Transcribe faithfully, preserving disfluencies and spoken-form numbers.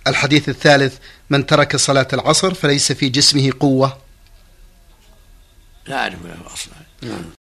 الحديث الثالث: من ترك صلاة العصر فليس في جسمه قوة. لا أعرف له أصلا.